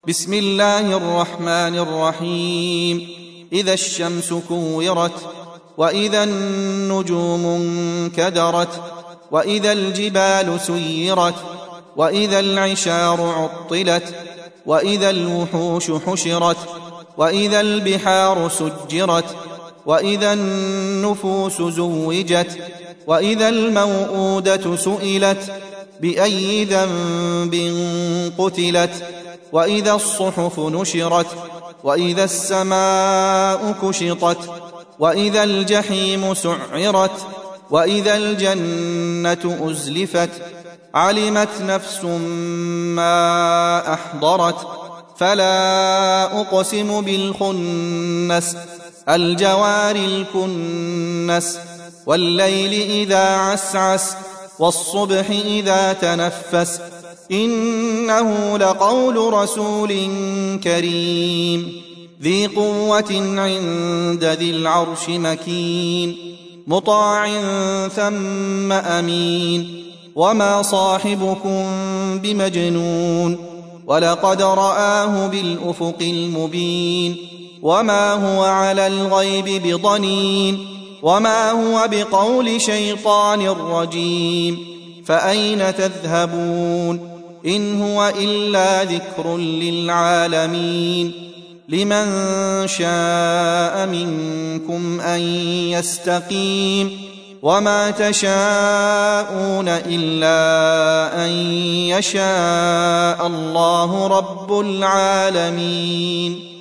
بسم الله الرحمن الرحيم. إذا الشمس كورت، وإذا النجوم انكدرت، وإذا الجبال سيرت، وإذا العشار عطلت، وإذا الوحوش حشرت، وإذا البحار سجرت، وإذا النفوس زوجت، وإذا الموءودة سئلت بأي ذنب قتلت، وإذا الصحف نشرت، وإذا السماء كشطت، وإذا الجحيم سعرت، وإذا الجنة أزلفت. علمت نفس ما أحضرت. فلا أقسم بالخنس، الجوار الكنس، والليل إذا عسعس، والصبح إذا تنفس. إنه لقول رسول كريم ذي قوة عند ذي العرش مكين، مطاع ثم أمين. وما صاحبكم بمجنون، ولقد رآه بالأفق المبين. وما هو على الغيب بضنين، وما هو بقول شيطان رجيم. فأين تذهبون؟ إن هو إلا ذكر للعالمين. لمن شاء منكم أن يستقيم. وما تشاءون إلا أن يشاء الله رب العالمين.